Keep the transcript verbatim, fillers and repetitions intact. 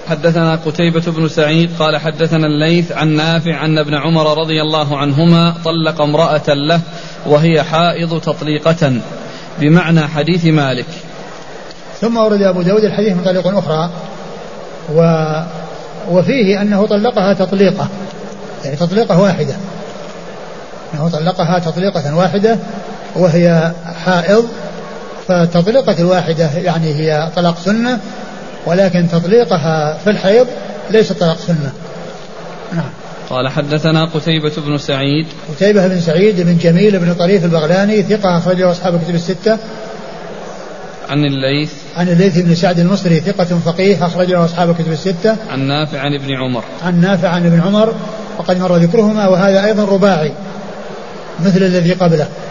حدثنا قتيبة بن سعيد قال حدثنا الليث عن نافع عن ابن عمر رضي الله عنهما طلق امرأة له وهي حائض تطليقة بمعنى حديث مالك. ثم ورد أبو داود الحديث من طريق أخرى و وفيه أنه طلقها تطليقة، يعني تطليقة واحدة، أنه طلقها تطليقة واحدة وهي حائض، فالتطليقة الواحدة يعني هي طلاق سنة، ولكن تطليقها في الحيض ليس طلاق سنة. نعم. قال حدثنا قتيبة بن سعيد. قتيبة بن سعيد بن جميل بن طريف البغلاني ثقة أخرجه أصحاب الكتب الستة. عن الليث. عن الليث بن سعد المصري ثقة فقيه أخرجه أصحاب الكتب الستة. عن نافع عن ابن عمر. عن نافع عن ابن عمر وقد مر ذكرهما، وهذا أيضا رباعي مثل الذي قبله.